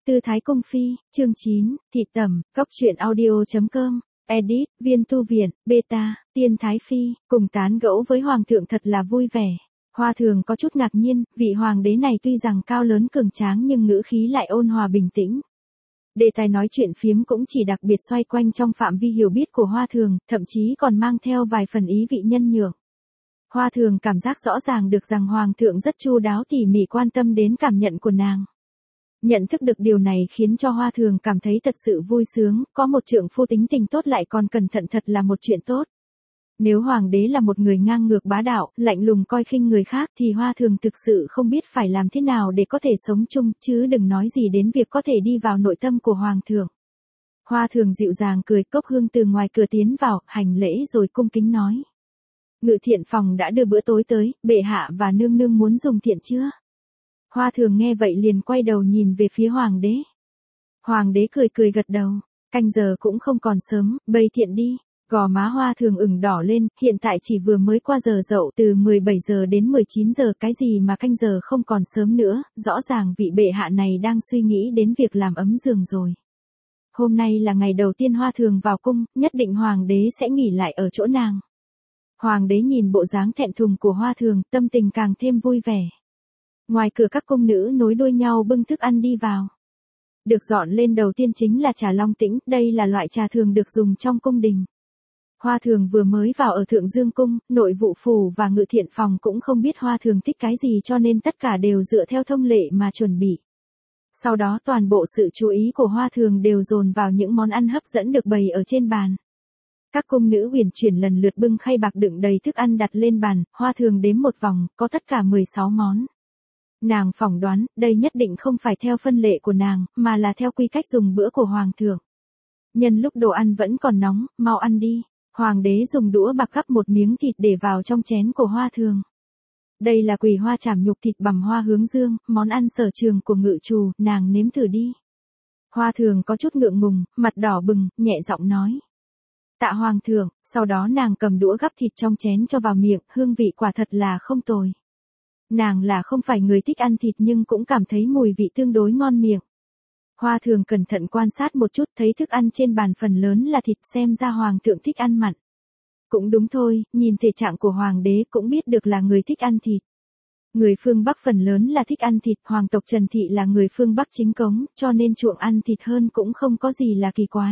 Tư Thái Cung Phi, chương 9, Thị Tẩm, Cóc truyện audio.com, edit, Viên Tu Viện, beta, Tiên Thái Phi, cùng tán gẫu với Hoàng thượng thật là vui vẻ. Hoa Thường có chút ngạc nhiên, vị Hoàng đế này tuy rằng cao lớn cường tráng nhưng ngữ khí lại ôn hòa bình tĩnh. Đề tài nói chuyện phiếm cũng chỉ đặc biệt xoay quanh trong phạm vi hiểu biết của Hoa Thường, thậm chí còn mang theo vài phần ý vị nhân nhượng. Hoa Thường cảm giác rõ ràng được rằng Hoàng thượng rất chu đáo tỉ mỉ quan tâm đến cảm nhận của nàng. Nhận thức được điều này khiến cho Hoa Thường cảm thấy thật sự vui sướng, có một trượng phu tính tình tốt lại còn cẩn thận thật là một chuyện tốt. Nếu Hoàng đế là một người ngang ngược bá đạo, lạnh lùng coi khinh người khác thì Hoa Thường thực sự không biết phải làm thế nào để có thể sống chung, chứ đừng nói gì đến việc có thể đi vào nội tâm của Hoàng thượng. Hoa Thường dịu dàng cười, Cốc Hương từ ngoài cửa tiến vào, hành lễ rồi cung kính nói. Ngự thiện phòng đã đưa bữa tối tới, bệ hạ và nương nương muốn dùng thiện chưa? Hoa Thường nghe vậy liền quay đầu nhìn về phía Hoàng đế. Hoàng đế cười cười gật đầu, canh giờ cũng không còn sớm, bày thiện đi. Gò má Hoa Thường ửng đỏ lên, hiện tại chỉ vừa mới qua giờ dậu từ 17 giờ đến 19 giờ, cái gì mà canh giờ không còn sớm nữa, rõ ràng vị bệ hạ này đang suy nghĩ đến việc làm ấm giường rồi. Hôm nay là ngày đầu tiên Hoa Thường vào cung, nhất định Hoàng đế sẽ nghỉ lại ở chỗ nàng. Hoàng đế nhìn bộ dáng thẹn thùng của Hoa Thường, tâm tình càng thêm vui vẻ. Ngoài cửa các cung nữ nối đuôi nhau bưng thức ăn đi vào. Được dọn lên đầu tiên chính là trà Long Tĩnh, đây là loại trà thường được dùng trong cung đình. Hoa Thường vừa mới vào ở Thượng Dương Cung, nội vụ phủ và ngự thiện phòng cũng không biết Hoa Thường thích cái gì cho nên tất cả đều dựa theo thông lệ mà chuẩn bị. Sau đó toàn bộ sự chú ý của Hoa Thường đều dồn vào những món ăn hấp dẫn được bày ở trên bàn. Các cung nữ huyền chuyển lần lượt bưng khay bạc đựng đầy thức ăn đặt lên bàn, Hoa Thường đếm một vòng, có tất cả 16 món. Nàng phỏng đoán, đây nhất định không phải theo phân lệ của nàng, mà là theo quy cách dùng bữa của Hoàng thượng. Nhân lúc đồ ăn vẫn còn nóng, mau ăn đi. Hoàng đế dùng đũa bạc gắp một miếng thịt để vào trong chén của Hoa Thường. Đây là quỳ hoa chảm nhục thịt bằm hoa hướng dương, món ăn sở trường của ngự trù, nàng nếm thử đi. Hoa Thường có chút ngượng ngùng, mặt đỏ bừng, nhẹ giọng nói. Tạ Hoàng thượng, sau đó nàng cầm đũa gắp thịt trong chén cho vào miệng, hương vị quả thật là không tồi. Nàng là không phải người thích ăn thịt nhưng cũng cảm thấy mùi vị tương đối ngon miệng. Hoa Thường cẩn thận quan sát một chút, thấy thức ăn trên bàn phần lớn là thịt, xem ra Hoàng thượng thích ăn mặn. Cũng đúng thôi, nhìn thể trạng của Hoàng đế cũng biết được là người thích ăn thịt. Người phương Bắc phần lớn là thích ăn thịt, Hoàng tộc Trần Thị là người phương Bắc chính cống, cho nên chuộng ăn thịt hơn cũng không có gì là kỳ quái.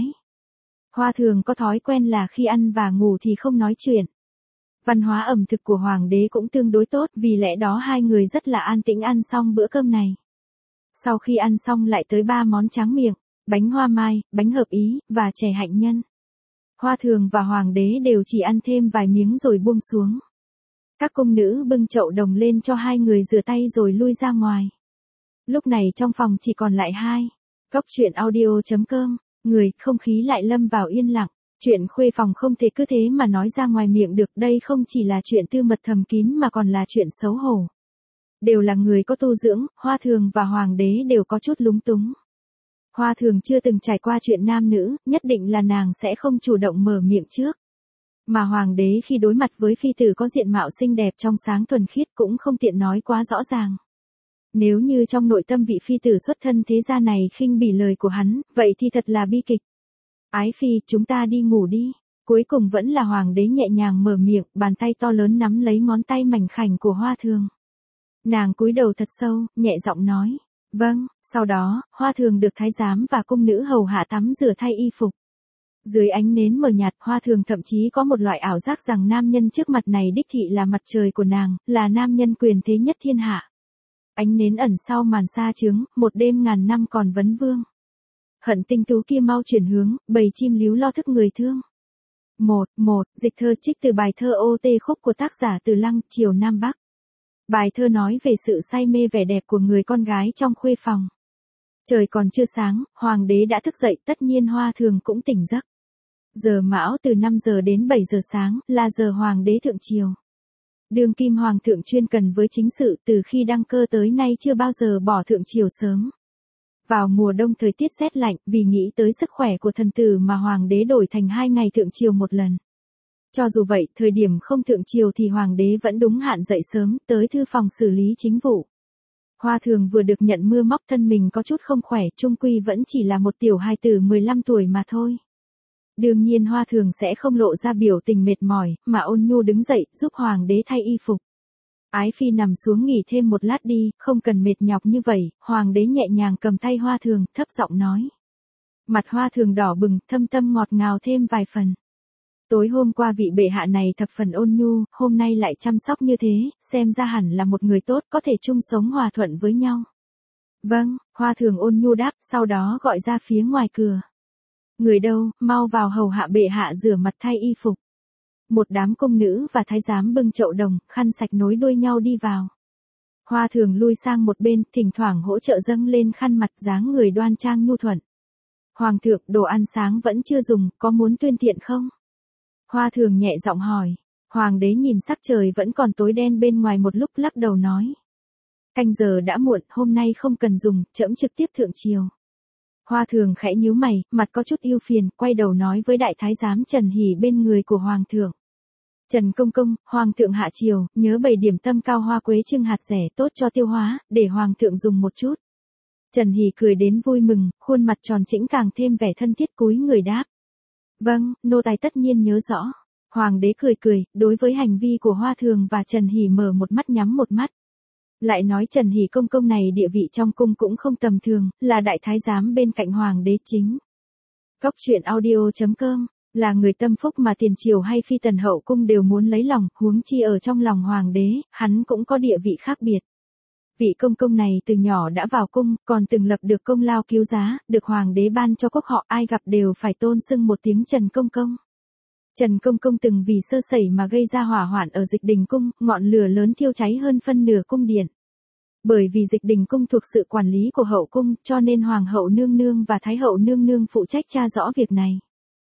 Hoa Thường có thói quen là khi ăn và ngủ thì không nói chuyện. Văn hóa ẩm thực của Hoàng đế cũng tương đối tốt, vì lẽ đó hai người rất là an tĩnh ăn xong bữa cơm này. Sau khi ăn xong lại tới 3 món tráng miệng, bánh hoa mai, bánh hợp ý, và chè hạnh nhân. Hoa Thường và Hoàng đế đều chỉ ăn thêm vài miếng rồi buông xuống. Các cung nữ bưng chậu đồng lên cho hai người rửa tay rồi lui ra ngoài. Lúc này trong phòng chỉ còn lại hai. Cóc truyện audio.com, không khí lại lâm vào yên lặng. Chuyện khuê phòng không thể cứ thế mà nói ra ngoài miệng được, đây không chỉ là chuyện tư mật thầm kín mà còn là chuyện xấu hổ. Đều là người có tu dưỡng, Hoa Thường và Hoàng đế đều có chút lúng túng. Hoa Thường chưa từng trải qua chuyện nam nữ, nhất định là nàng sẽ không chủ động mở miệng trước. Mà Hoàng đế khi đối mặt với phi tử có diện mạo xinh đẹp trong sáng thuần khiết cũng không tiện nói quá rõ ràng. Nếu như trong nội tâm vị phi tử xuất thân thế gia này khinh bỉ lời của hắn, vậy thì thật là bi kịch. Ái phi, chúng ta đi ngủ đi. Cuối cùng vẫn là Hoàng đế nhẹ nhàng mở miệng, bàn tay to lớn nắm lấy ngón tay mảnh khảnh của Hoa Thường. Nàng cúi đầu thật sâu, nhẹ giọng nói. Vâng, sau đó, Hoa Thường được thái giám và cung nữ hầu hạ tắm rửa thay y phục. Dưới ánh nến mờ nhạt, Hoa Thường thậm chí có một loại ảo giác rằng nam nhân trước mặt này đích thị là mặt trời của nàng, là nam nhân quyền thế nhất thiên hạ. Ánh nến ẩn sau màn sa trướng, một đêm ngàn năm còn vấn vương. Hận tinh tú kia mau chuyển hướng, bầy chim líu lo thức người thương. Dịch thơ trích từ bài thơ Ô Tê Khúc của tác giả Từ Lăng, Triều Nam Bắc. Bài thơ nói về sự say mê vẻ đẹp của người con gái trong khuê phòng. Trời còn chưa sáng, Hoàng đế đã thức dậy, tất nhiên Hoa Thường cũng tỉnh giấc. Giờ mão từ 5 giờ đến 7 giờ sáng, là giờ Hoàng đế thượng triều. Đương kim Hoàng thượng chuyên cần với chính sự, từ khi đăng cơ tới nay chưa bao giờ bỏ thượng triều sớm. Vào mùa đông thời tiết rét lạnh, vì nghĩ tới sức khỏe của thần tử mà Hoàng đế đổi thành 2 ngày thượng triều một lần. Cho dù vậy, thời điểm không thượng triều thì Hoàng đế vẫn đúng hạn dậy sớm, tới thư phòng xử lý chính vụ. Hoa thường vừa được nhận mưa móc thân mình có chút không khỏe, chung quy vẫn chỉ là một tiểu hài tử 15 tuổi mà thôi. Đương nhiên Hoa thường sẽ không lộ ra biểu tình mệt mỏi, mà ôn nhu đứng dậy, giúp hoàng đế thay y phục. Ái phi nằm xuống nghỉ thêm một lát đi, không cần mệt nhọc như vậy, hoàng đế nhẹ nhàng cầm tay Hoa thường, thấp giọng nói. Mặt Hoa thường đỏ bừng, thâm tâm ngọt ngào thêm vài phần. Tối hôm qua vị bệ hạ này thập phần ôn nhu, hôm nay lại chăm sóc như thế, xem ra hẳn là một người tốt, có thể chung sống hòa thuận với nhau. Vâng, Hoa thường ôn nhu đáp, sau đó gọi ra phía ngoài cửa. Người đâu, mau vào hầu hạ bệ hạ rửa mặt thay y phục. Một đám cung nữ và thái giám bưng chậu đồng, khăn sạch nối đuôi nhau đi vào. Hoa thường lui sang một bên, thỉnh thoảng hỗ trợ dâng lên khăn mặt, dáng người đoan trang nhu thuận. Hoàng thượng, đồ ăn sáng vẫn chưa dùng, có muốn tuyên tiện không? Hoa thường nhẹ giọng hỏi. Hoàng đế nhìn sắc trời vẫn còn tối đen bên ngoài một lúc, lắc đầu nói. Canh giờ đã muộn, hôm nay không cần dùng, trẫm trực tiếp thượng triều. Hoa thường khẽ nhíu mày, mặt có chút ưu phiền, quay đầu nói với đại thái giám Trần Hỉ bên người của hoàng thượng. Trần công công, hoàng thượng hạ triều, nhớ bày điểm tâm cao hoa quế trưng hạt rẻ tốt cho tiêu hóa, để hoàng thượng dùng một chút. Trần Hỉ cười đến vui mừng, khuôn mặt tròn trĩnh càng thêm vẻ thân thiết, cúi người đáp. Vâng, nô tài tất nhiên nhớ rõ. Hoàng đế cười cười, đối với hành vi của Hoa thường và Trần Hỉ mở một mắt nhắm một mắt. Lại nói Trần Hỉ công công này địa vị trong cung cũng không tầm thường, là đại thái giám bên cạnh hoàng đế chính. Cóc truyện audio.com, là người tâm phúc mà tiền triều hay phi tần hậu cung đều muốn lấy lòng, huống chi ở trong lòng hoàng đế, hắn cũng có địa vị khác biệt. Vị công công này từ nhỏ đã vào cung, còn từng lập được công lao cứu giá, được hoàng đế ban cho quốc họ, ai gặp đều phải tôn xưng một tiếng Trần công công. Trần công công từng vì sơ sẩy mà gây ra hỏa hoạn ở Dịch Đình cung, ngọn lửa lớn thiêu cháy hơn phân nửa cung điện. Bởi vì Dịch Đình cung thuộc sự quản lý của hậu cung, cho nên hoàng hậu nương nương và thái hậu nương nương phụ trách tra rõ việc này.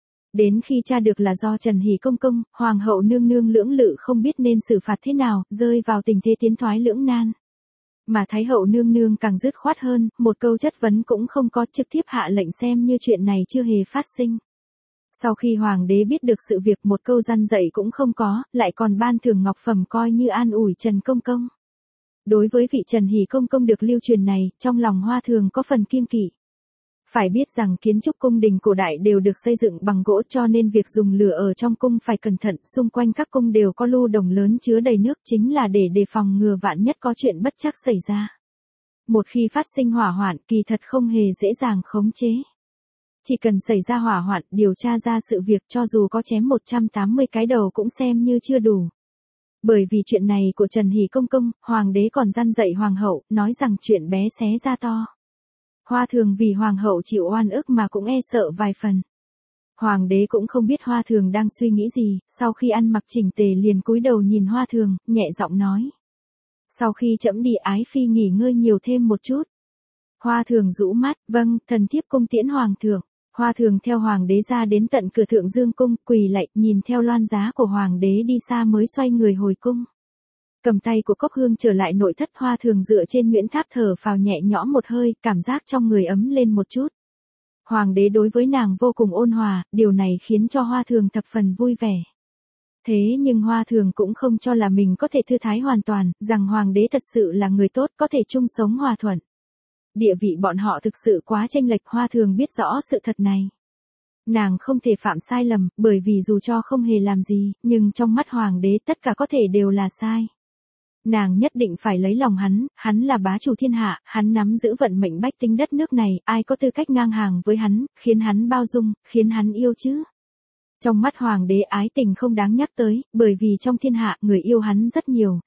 Đến khi tra được là do Trần Hỉ công công, hoàng hậu nương nương lưỡng lự không biết nên xử phạt thế nào, rơi vào tình thế tiến thoái lưỡng nan. Mà thái hậu nương nương càng dứt khoát hơn, một câu chất vấn cũng không có, trực tiếp hạ lệnh xem như chuyện này chưa hề phát sinh. Sau khi hoàng đế biết được sự việc, một câu răn dạy cũng không có, lại còn ban thưởng ngọc phẩm coi như an ủi Trần công công. Đối với vị Trần Hỉ công công được lưu truyền này, trong lòng Hoa thường có phần kiêng kỵ. Phải biết rằng kiến trúc cung đình cổ đại đều được xây dựng bằng gỗ, cho nên việc dùng lửa ở trong cung phải cẩn thận, xung quanh các cung đều có lu đồng lớn chứa đầy nước, chính là để đề phòng ngừa vạn nhất có chuyện bất trắc xảy ra. Một khi phát sinh hỏa hoạn, kỳ thật không hề dễ dàng khống chế. Chỉ cần xảy ra hỏa hoạn, điều tra ra sự việc, cho dù có chém 180 cái đầu cũng xem như chưa đủ. Bởi vì chuyện này của Trần Hỉ công công, hoàng đế còn răn dạy hoàng hậu, nói rằng chuyện bé xé ra to. Hoa thường vì hoàng hậu chịu oan ức mà cũng e sợ vài phần. Hoàng đế cũng không biết Hoa thường đang suy nghĩ gì, sau khi ăn mặc chỉnh tề liền cúi đầu nhìn Hoa thường, nhẹ giọng nói. Sau khi trẫm đi, ái phi nghỉ ngơi nhiều thêm một chút. Hoa thường rũ mắt, vâng, thần thiếp cung tiễn hoàng thượng. Hoa thường theo hoàng đế ra đến tận cửa Thượng Dương cung, quỳ lạy, nhìn theo loan giá của hoàng đế đi xa mới xoay người hồi cung. Cầm tay của Cốc Hương trở lại nội thất, Hoa thường dựa trên Nguyễn Tháp thở phào nhẹ nhõm một hơi, cảm giác trong người ấm lên một chút. Hoàng đế đối với nàng vô cùng ôn hòa, điều này khiến cho Hoa thường thập phần vui vẻ. Thế nhưng Hoa thường cũng không cho là mình có thể thư thái hoàn toàn, rằng hoàng đế thật sự là người tốt, có thể chung sống hòa thuận. Địa vị bọn họ thực sự quá chênh lệch, Hoa thường biết rõ sự thật này. Nàng không thể phạm sai lầm, bởi vì dù cho không hề làm gì, nhưng trong mắt hoàng đế tất cả có thể đều là sai. Nàng nhất định phải lấy lòng hắn là bá chủ thiên hạ, hắn nắm giữ vận mệnh bách tính đất nước này, ai có tư cách ngang hàng với hắn, khiến hắn bao dung, khiến hắn yêu chứ. Trong mắt hoàng đế ái tình không đáng nhắc tới, bởi vì trong thiên hạ người yêu hắn rất nhiều,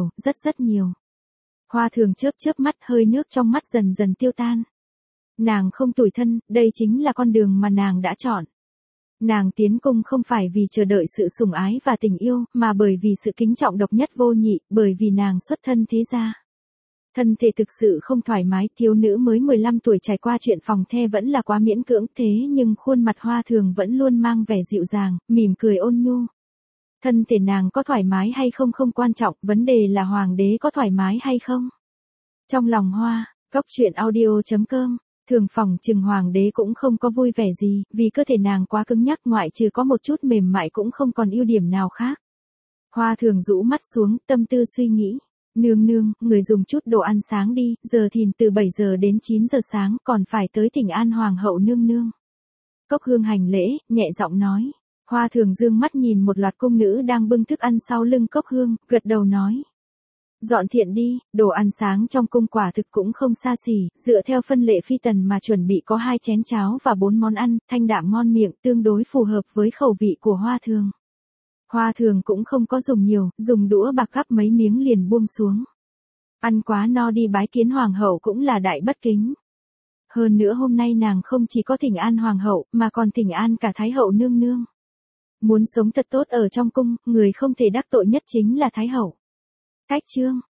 rất nhiều. Hoa thường chớp mắt, hơi nước trong mắt dần dần tiêu tan. Nàng không tủi thân, đây chính là con đường mà nàng đã chọn. Nàng tiến cung không phải vì chờ đợi sự sủng ái và tình yêu, mà bởi vì sự kính trọng độc nhất vô nhị, bởi vì nàng xuất thân thế gia. Thân thể thực sự không thoải mái, thiếu nữ mới 15 tuổi trải qua chuyện phòng the vẫn là quá miễn cưỡng, thế nhưng khuôn mặt Hoa thường vẫn luôn mang vẻ dịu dàng, mỉm cười ôn nhu. Thân thể nàng có thoải mái hay không không quan trọng, vấn đề là hoàng đế có thoải mái hay không. Trong lòng Hoa, Cóc truyện audio.com, thường phòng trừng hoàng đế cũng không có vui vẻ gì, vì cơ thể nàng quá cứng nhắc, ngoại trừ có một chút mềm mại cũng không còn ưu điểm nào khác. Hoa thường rũ mắt xuống, tâm tư suy nghĩ. Nương nương, người dùng chút đồ ăn sáng đi, giờ thìn từ 7 giờ đến 9 giờ sáng còn phải tới thỉnh an hoàng hậu nương nương. Cốc Hương hành lễ, nhẹ giọng nói. Hoa Thường dương mắt nhìn một loạt cung nữ đang bưng thức ăn sau lưng Cốc Hương, gật đầu nói. Dọn thiện đi, đồ ăn sáng trong cung quả thực cũng không xa xỉ, dựa theo phân lệ phi tần mà chuẩn bị có 2 chén cháo và 4 món ăn, thanh đạm ngon miệng, tương đối phù hợp với khẩu vị của Hoa Thường. Hoa Thường cũng không có dùng nhiều, dùng đũa bạc gắp mấy miếng liền buông xuống. Ăn quá no đi bái kiến hoàng hậu cũng là đại bất kính. Hơn nữa hôm nay nàng không chỉ có thỉnh an hoàng hậu, mà còn thỉnh an cả thái hậu nương nương. Muốn sống thật tốt ở trong cung, người không thể đắc tội nhất chính là thái hậu. Cách chương